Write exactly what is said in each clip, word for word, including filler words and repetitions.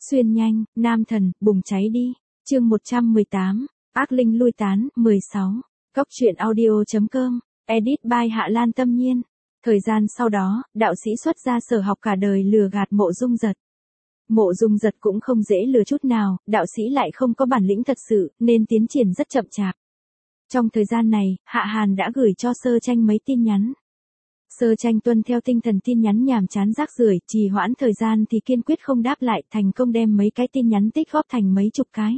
Xuyên nhanh, nam thần, bùng cháy đi. Chương một trăm mười tám, ác linh lui tán, mười sáu. Cốc truyện audio.com, edit by Hạ Lan Tâm Nhiên. Thời gian sau đó, đạo sĩ xuất gia sở học cả đời lừa gạt Mộ Dung Giật. Mộ Dung Giật cũng không dễ lừa chút nào, đạo sĩ lại không có bản lĩnh thật sự, nên tiến triển rất chậm chạp. Trong thời gian này, Hạ Hàn đã gửi cho Sơ Tranh mấy tin nhắn. Sơ Tranh tuân theo tinh thần tin nhắn nhàm chán rác rưởi, trì hoãn thời gian thì kiên quyết không đáp lại, thành công đem mấy cái tin nhắn tích góp thành mấy chục cái.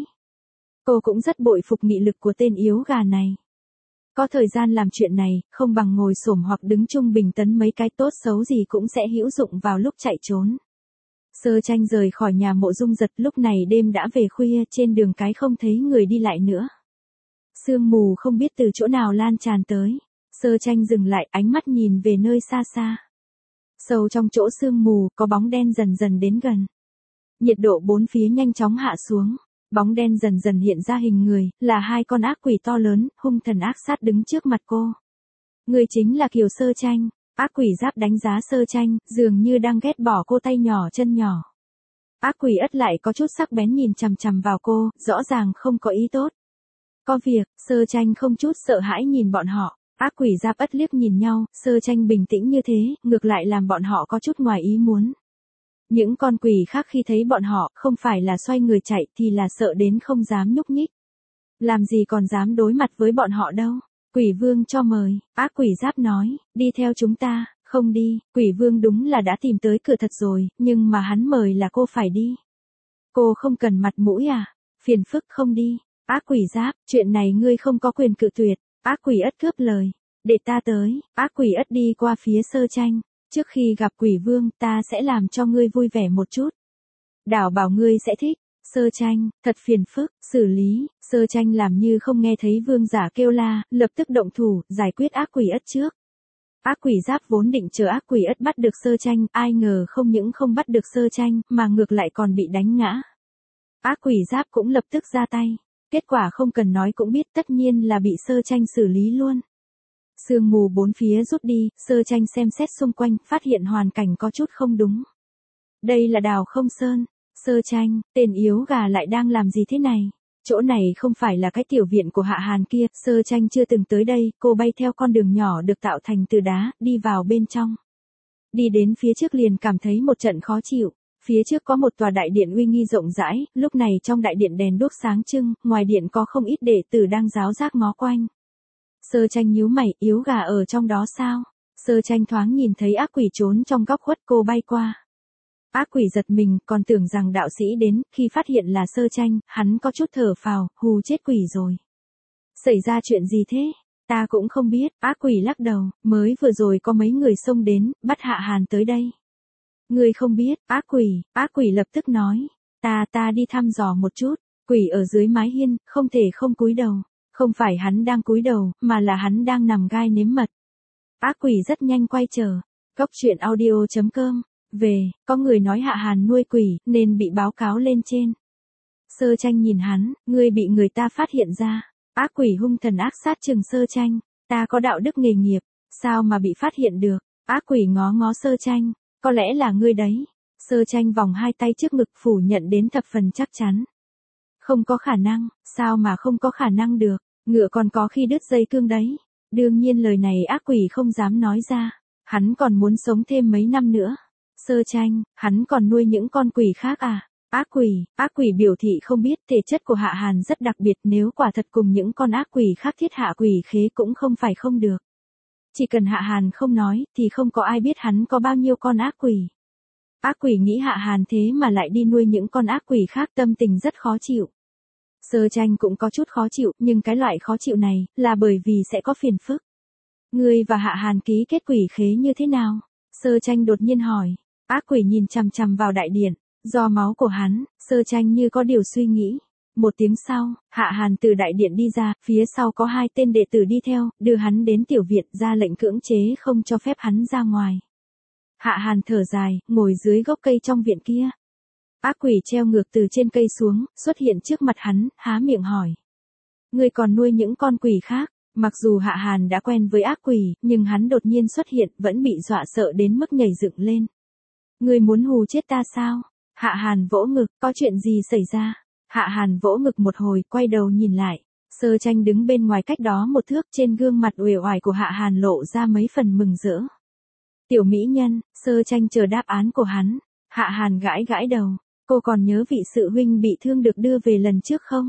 Cô cũng rất bội phục nghị lực của tên yếu gà này. Có thời gian làm chuyện này, không bằng ngồi xổm hoặc đứng trung bình tấn mấy cái tốt xấu gì cũng sẽ hữu dụng vào lúc chạy trốn. Sơ Tranh rời khỏi nhà Mộ Dung Giật, lúc này đêm đã về khuya, trên đường cái không thấy người đi lại nữa. Sương mù không biết từ chỗ nào lan tràn tới. Sơ Tranh dừng lại, ánh mắt nhìn về nơi xa xa. Sâu trong chỗ sương mù, có bóng đen dần dần đến gần. Nhiệt độ bốn phía nhanh chóng hạ xuống. Bóng đen dần dần hiện ra hình người, là hai con ác quỷ to lớn, hung thần ác sát đứng trước mặt cô. Người chính là Kiều Sơ Tranh. Ác quỷ giáp đánh giá Sơ Tranh, dường như đang ghét bỏ cô tay nhỏ chân nhỏ. Ác quỷ ất lại có chút sắc bén nhìn chằm chằm vào cô, rõ ràng không có ý tốt. Có việc, Sơ Tranh không chút sợ hãi nhìn bọn họ. Ác quỷ giáp ất liếc nhìn nhau, Sơ Tranh bình tĩnh như thế, ngược lại làm bọn họ có chút ngoài ý muốn. Những con quỷ khác khi thấy bọn họ, không phải là xoay người chạy thì là sợ đến không dám nhúc nhích. Làm gì còn dám đối mặt với bọn họ đâu. Quỷ vương cho mời, ác quỷ giáp nói, đi theo chúng ta. Không đi, quỷ vương đúng là đã tìm tới cửa thật rồi, nhưng mà hắn mời là cô phải đi. Cô không cần mặt mũi à? Phiền phức, không đi. Ác quỷ giáp, chuyện này ngươi không có quyền cự tuyệt. Ác quỷ ất cướp lời. Để ta tới. Ác quỷ ất đi qua phía Sơ Tranh. Trước khi gặp quỷ vương, ta sẽ làm cho ngươi vui vẻ một chút. Đảo bảo ngươi sẽ thích. Sơ Tranh, thật phiền phức, xử lý. Sơ Tranh làm như không nghe thấy vương giả kêu la, lập tức động thủ, giải quyết ác quỷ ất trước. Ác quỷ giáp vốn định chờ ác quỷ ất bắt được Sơ Tranh, ai ngờ không những không bắt được Sơ Tranh, mà ngược lại còn bị đánh ngã. Ác quỷ giáp cũng lập tức ra tay. Kết quả không cần nói cũng biết, tất nhiên là bị Sơ Tranh xử lý luôn. Sương mù bốn phía rút đi, Sơ Tranh xem xét xung quanh, phát hiện hoàn cảnh có chút không đúng. Đây là Đào Không Sơn. Sơ Tranh, tên yếu gà lại đang làm gì thế này? Chỗ này không phải là cái tiểu viện của Hạ Hàn kia. Sơ Tranh chưa từng tới đây, cô bay theo con đường nhỏ được tạo thành từ đá, đi vào bên trong. Đi đến phía trước liền cảm thấy một trận khó chịu. Phía trước có một tòa đại điện uy nghi rộng rãi, lúc này trong đại điện đèn đuốc sáng trưng, ngoài điện có không ít đệ tử đang ráo rác ngó quanh. Sơ Tranh nhíu mày, yếu gà ở trong đó sao? Sơ Tranh thoáng nhìn thấy ác quỷ trốn trong góc khuất, cô bay qua. Ác quỷ giật mình, còn tưởng rằng đạo sĩ đến, khi phát hiện là Sơ Tranh, hắn có chút thở phào, hù chết quỷ rồi. Xảy ra chuyện gì thế? Ta cũng không biết, ác quỷ lắc đầu, mới vừa rồi có mấy người xông đến, bắt Hạ Hàn tới đây. Ngươi không biết, ác quỷ, ác quỷ lập tức nói, ta ta đi thăm dò một chút, quỷ ở dưới mái hiên, không thể không cúi đầu, không phải hắn đang cúi đầu, mà là hắn đang nằm gai nếm mật. Ác quỷ rất nhanh quay trở, cốc truyện audio.com, về, có người nói Hạ Hàn nuôi quỷ, nên bị báo cáo lên trên. Sơ Tranh nhìn hắn, ngươi bị người ta phát hiện ra, ác quỷ hung thần ác sát trừng Sơ Tranh, ta có đạo đức nghề nghiệp, sao mà bị phát hiện được, ác quỷ ngó ngó Sơ Tranh. Có lẽ là ngươi đấy. Sơ Tranh vòng hai tay trước ngực phủ nhận đến thập phần chắc chắn. Không có khả năng, sao mà không có khả năng được, ngựa còn có khi đứt dây cương đấy. Đương nhiên lời này ác quỷ không dám nói ra, hắn còn muốn sống thêm mấy năm nữa. Sơ Tranh, hắn còn nuôi những con quỷ khác à? Ác quỷ, ác quỷ biểu thị không biết, thể chất của Hạ Hàn rất đặc biệt, nếu quả thật cùng những con ác quỷ khác thiết hạ quỷ khế cũng không phải không được. Chỉ cần Hạ Hàn không nói, thì không có ai biết hắn có bao nhiêu con ác quỷ. Ác quỷ nghĩ Hạ Hàn thế mà lại đi nuôi những con ác quỷ khác, tâm tình rất khó chịu. Sơ Tranh cũng có chút khó chịu, nhưng cái loại khó chịu này, là bởi vì sẽ có phiền phức. Ngươi và Hạ Hàn ký kết quỷ khế như thế nào? Sơ Tranh đột nhiên hỏi. Ác quỷ nhìn chằm chằm vào đại điện, do máu của hắn, Sơ Tranh như có điều suy nghĩ. Một tiếng sau, Hạ Hàn từ đại điện đi ra, phía sau có hai tên đệ tử đi theo, đưa hắn đến tiểu viện, ra lệnh cưỡng chế không cho phép hắn ra ngoài. Hạ Hàn thở dài, ngồi dưới gốc cây trong viện kia. Ác quỷ treo ngược từ trên cây xuống, xuất hiện trước mặt hắn, há miệng hỏi. Ngươi còn nuôi những con quỷ khác? Mặc dù Hạ Hàn đã quen với ác quỷ, nhưng hắn đột nhiên xuất hiện, vẫn bị dọa sợ đến mức nhảy dựng lên. Ngươi muốn hù chết ta sao? Hạ Hàn vỗ ngực, có chuyện gì xảy ra? Hạ Hàn vỗ ngực một hồi, quay đầu nhìn lại. Sơ Tranh đứng bên ngoài cách đó một thước, trên gương mặt uể oải của Hạ Hàn lộ ra mấy phần mừng rỡ. Tiểu mỹ nhân, Sơ Tranh chờ đáp án của hắn. Hạ Hàn gãi gãi đầu, cô còn nhớ vị sự huynh bị thương được đưa về lần trước không?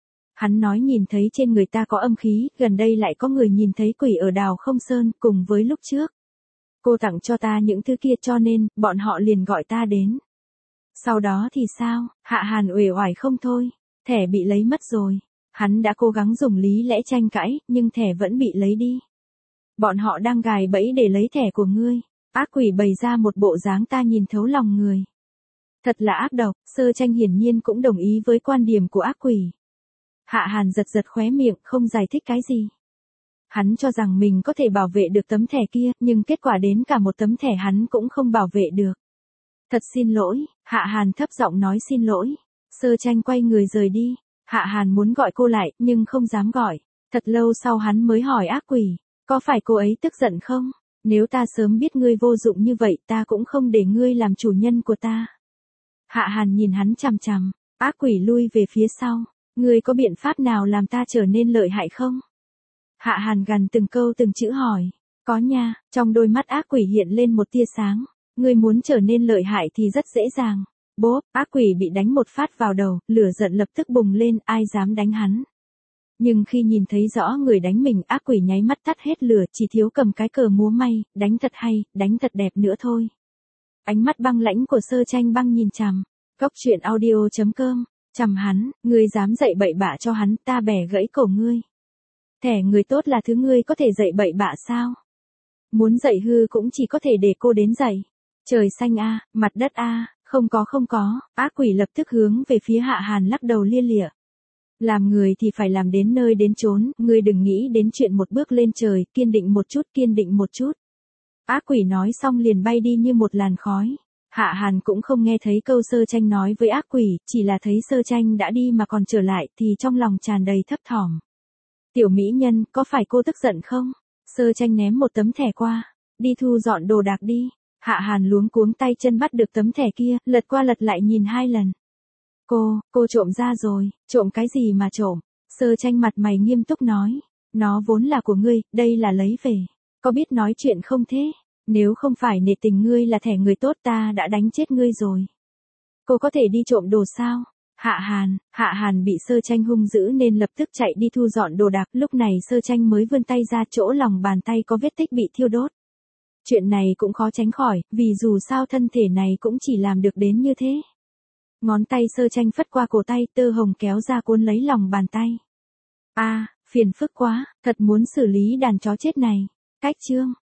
Hắn nói nhìn thấy trên người ta có âm khí, gần đây lại có người nhìn thấy quỷ ở Đào Không Sơn, cùng với lúc trước. Cô tặng cho ta những thứ kia cho nên, bọn họ liền gọi ta đến. Sau đó thì sao? Hạ Hàn uể oải không thôi. Thẻ bị lấy mất rồi. Hắn đã cố gắng dùng lý lẽ tranh cãi, nhưng thẻ vẫn bị lấy đi. Bọn họ đang gài bẫy để lấy thẻ của ngươi. Ác quỷ bày ra một bộ dáng ta nhìn thấu lòng người. Thật là ác độc, Sơ Tranh hiển nhiên cũng đồng ý với quan điểm của ác quỷ. Hạ Hàn giật giật khóe miệng, không giải thích cái gì. Hắn cho rằng mình có thể bảo vệ được tấm thẻ kia, nhưng kết quả đến cả một tấm thẻ hắn cũng không bảo vệ được. Thật xin lỗi, Hạ Hàn thấp giọng nói xin lỗi. Sơ Tranh quay người rời đi. Hạ Hàn muốn gọi cô lại, nhưng không dám gọi. Thật lâu sau hắn mới hỏi ác quỷ, có phải cô ấy tức giận không? Nếu ta sớm biết ngươi vô dụng như vậy, ta cũng không để ngươi làm chủ nhân của ta. Hạ Hàn nhìn hắn chằm chằm, ác quỷ lui về phía sau. Ngươi có biện pháp nào làm ta trở nên lợi hại không? Hạ Hàn gằn từng câu từng chữ hỏi. Có nha, trong đôi mắt ác quỷ hiện lên một tia sáng. Ngươi muốn trở nên lợi hại thì rất dễ dàng. Bốp, ác quỷ bị đánh một phát vào đầu, lửa giận lập tức bùng lên, ai dám đánh hắn. Nhưng khi nhìn thấy rõ người đánh mình, ác quỷ nháy mắt tắt hết lửa, chỉ thiếu cầm cái cờ múa may, đánh thật hay, đánh thật đẹp nữa thôi. Ánh mắt băng lãnh của Sơ Tranh băng nhìn chằm. Góc truyện audio chấm com. Chằm hắn, ngươi dám dạy bậy bạ cho hắn, ta bẻ gãy cổ ngươi. Thẻ người tốt là thứ ngươi có thể dạy bậy bạ sao? Muốn dạy hư cũng chỉ có thể để cô đến dạy. Trời xanh a, mặt đất a, không có không có, ác quỷ lập tức hướng về phía Hạ Hàn lắc đầu lia lịa. Làm người thì phải làm đến nơi đến chốn, ngươi đừng nghĩ đến chuyện một bước lên trời, kiên định một chút, kiên định một chút. Ác quỷ nói xong liền bay đi như một làn khói. Hạ Hàn cũng không nghe thấy câu Sơ Tranh nói với ác quỷ, chỉ là thấy Sơ Tranh đã đi mà còn trở lại thì trong lòng tràn đầy thấp thỏm. Tiểu mỹ nhân, có phải cô tức giận không? Sơ Tranh ném một tấm thẻ qua, đi thu dọn đồ đạc đi. Hạ Hàn luống cuống tay chân bắt được tấm thẻ kia, lật qua lật lại nhìn hai lần. Cô, cô trộm ra rồi, trộm cái gì mà trộm? Sơ Tranh mặt mày nghiêm túc nói, nó vốn là của ngươi, đây là lấy về. Có biết nói chuyện không thế? Nếu không phải nể tình ngươi là thẻ người tốt ta đã đánh chết ngươi rồi. Cô có thể đi trộm đồ sao? Hạ Hàn, Hạ Hàn bị Sơ Tranh hung dữ nên lập tức chạy đi thu dọn đồ đạc. Lúc này Sơ Tranh mới vươn tay ra, chỗ lòng bàn tay có vết tích bị thiêu đốt. Chuyện này cũng khó tránh khỏi, vì dù sao thân thể này cũng chỉ làm được đến như thế. Ngón tay Sơ Tranh phất qua cổ tay, tơ hồng kéo ra cuốn lấy lòng bàn tay. A, à, phiền phức quá, thật muốn xử lý đàn chó chết này. Cách chương